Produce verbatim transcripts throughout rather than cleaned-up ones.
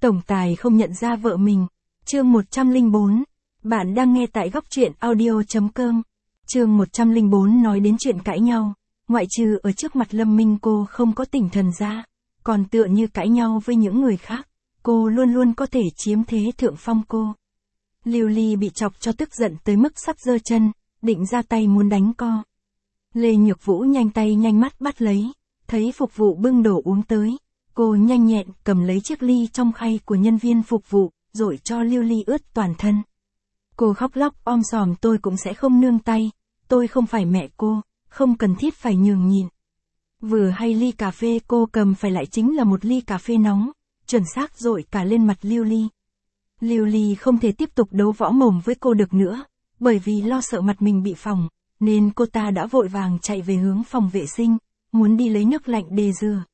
Tổng tài không nhận ra vợ mình. Chương một trăm lẻ bốn. Bạn đang nghe tại góc truyện audio chấm com. Chương một trăm lẻ bốn nói đến chuyện cãi nhau. Ngoại trừ ở trước mặt Lâm Minh cô không có tỉnh thần ra. Còn tựa như cãi nhau với những người khác. Cô luôn luôn có thể chiếm thế thượng phong cô. Lưu Ly bị chọc cho tức giận tới mức sắp giơ chân, định ra tay muốn đánh co. Lê Nhược Vũ nhanh tay nhanh mắt bắt lấy. Thấy phục vụ bưng đồ uống tới. Cô nhanh nhẹn cầm lấy chiếc ly trong khay của nhân viên phục vụ, rồi cho Lưu Ly ướt toàn thân. Cô khóc lóc om sòm tôi cũng sẽ không nương tay, tôi không phải mẹ cô, không cần thiết phải nhường nhịn. Vừa hay ly cà phê cô cầm phải lại chính là một ly cà phê nóng, chuẩn xác dội cả lên mặt Lưu Ly. Lưu Ly không thể tiếp tục đấu võ mồm với cô được nữa, bởi vì lo sợ mặt mình bị phỏng, nên cô ta đã vội vàng chạy về hướng phòng vệ sinh, muốn đi lấy nước lạnh để rửa.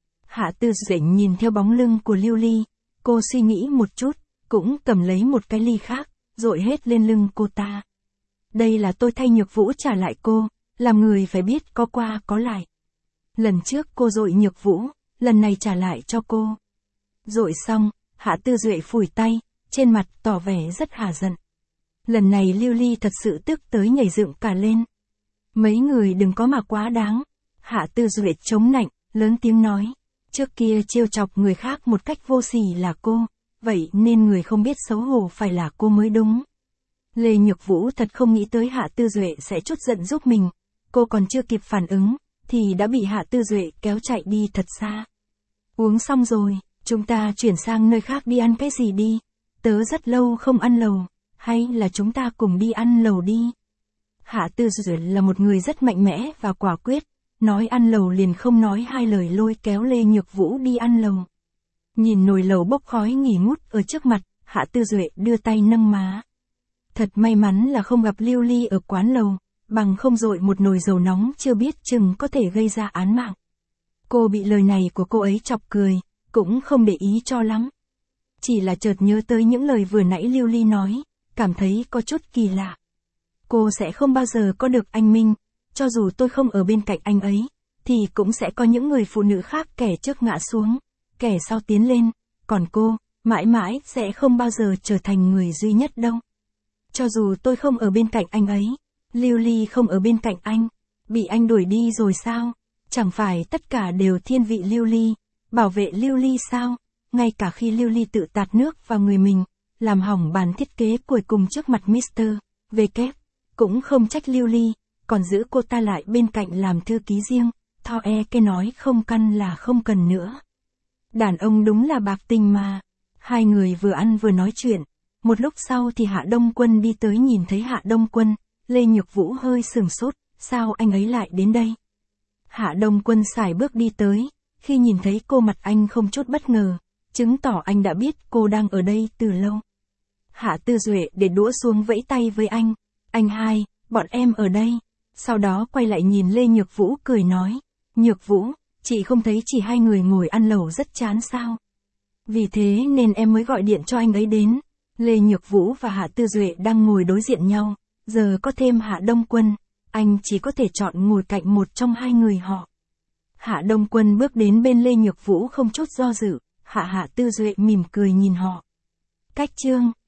Hạ Tư Duệ nhìn theo bóng lưng của Lưu Ly, cô suy nghĩ một chút, cũng cầm lấy một cái ly khác, dội hết lên lưng cô ta. Đây là tôi thay Nhược Vũ trả lại cô, làm người phải biết có qua có lại. Lần trước cô dội Nhược Vũ, lần này trả lại cho cô. Dội xong, Hạ Tư Duệ phủi tay, trên mặt tỏ vẻ rất hả giận. Lần này Lưu Ly thật sự tức tới nhảy dựng cả lên. Mấy người đừng có mà quá đáng. Hạ Tư Duệ chống nạnh, lớn tiếng nói. Trước kia trêu chọc người khác một cách vô sỉ là cô, vậy nên người không biết xấu hổ phải là cô mới đúng. Lê Nhược Vũ thật không nghĩ tới Hạ Tư Duệ sẽ trút giận giúp mình, cô còn chưa kịp phản ứng, thì đã bị Hạ Tư Duệ kéo chạy đi thật xa. Uống xong rồi, chúng ta chuyển sang nơi khác đi ăn cái gì đi, tớ rất lâu không ăn lẩu, hay là chúng ta cùng đi ăn lẩu đi. Hạ Tư Duệ là một người rất mạnh mẽ và quả quyết. Nói ăn lẩu liền không nói hai lời lôi kéo Lê Nhược Vũ đi ăn lẩu. Nhìn nồi lẩu bốc khói nghỉ ngút ở trước mặt, Hạ Tư Duệ đưa tay nâng má. Thật may mắn là không gặp Lưu Ly ở quán lẩu, bằng không dội một nồi dầu nóng chưa biết chừng có thể gây ra án mạng. Cô bị lời này của cô ấy chọc cười, cũng không để ý cho lắm. Chỉ là chợt nhớ tới những lời vừa nãy Lưu Ly nói, cảm thấy có chút kỳ lạ. Cô sẽ không bao giờ có được anh Minh. Cho dù tôi không ở bên cạnh anh ấy, thì cũng sẽ có những người phụ nữ khác kẻ trước ngã xuống, kẻ sau tiến lên, còn cô, mãi mãi sẽ không bao giờ trở thành người duy nhất đâu. Cho dù tôi không ở bên cạnh anh ấy, Lưu Ly không ở bên cạnh anh, bị anh đuổi đi rồi sao? Chẳng phải tất cả đều thiên vị Lưu Ly, bảo vệ Lưu Ly sao? Ngay cả khi Lưu Ly tự tạt nước vào người mình, làm hỏng bàn thiết kế cuối cùng trước mặt mít tơ W, cũng không trách Lưu Ly. Còn giữ cô ta lại bên cạnh làm thư ký riêng, Tho e cái nói không căn là không cần nữa. Đàn ông đúng là bạc tình mà. Hai người vừa ăn vừa nói chuyện. Một lúc sau thì Hạ Đông Quân đi tới nhìn thấy Hạ Đông Quân, Lê Nhược Vũ hơi sừng sốt, sao anh ấy lại đến đây? Hạ Đông Quân sải bước đi tới, khi nhìn thấy cô mặt anh không chút bất ngờ, chứng tỏ anh đã biết cô đang ở đây từ lâu. Hạ Tư Duệ để đũa xuống vẫy tay với anh, anh hai, bọn em ở đây. Sau đó quay lại nhìn Lê Nhược Vũ cười nói, Nhược Vũ, chị không thấy chỉ hai người ngồi ăn lẩu rất chán sao? Vì thế nên em mới gọi điện cho anh ấy đến. Lê Nhược Vũ và Hạ Tư Duệ đang ngồi đối diện nhau, giờ có thêm Hạ Đông Quân, anh chỉ có thể chọn ngồi cạnh một trong hai người họ. Hạ Đông Quân bước đến bên Lê Nhược Vũ không chút do dự, Hạ Hạ Tư Duệ mỉm cười nhìn họ. Cách chương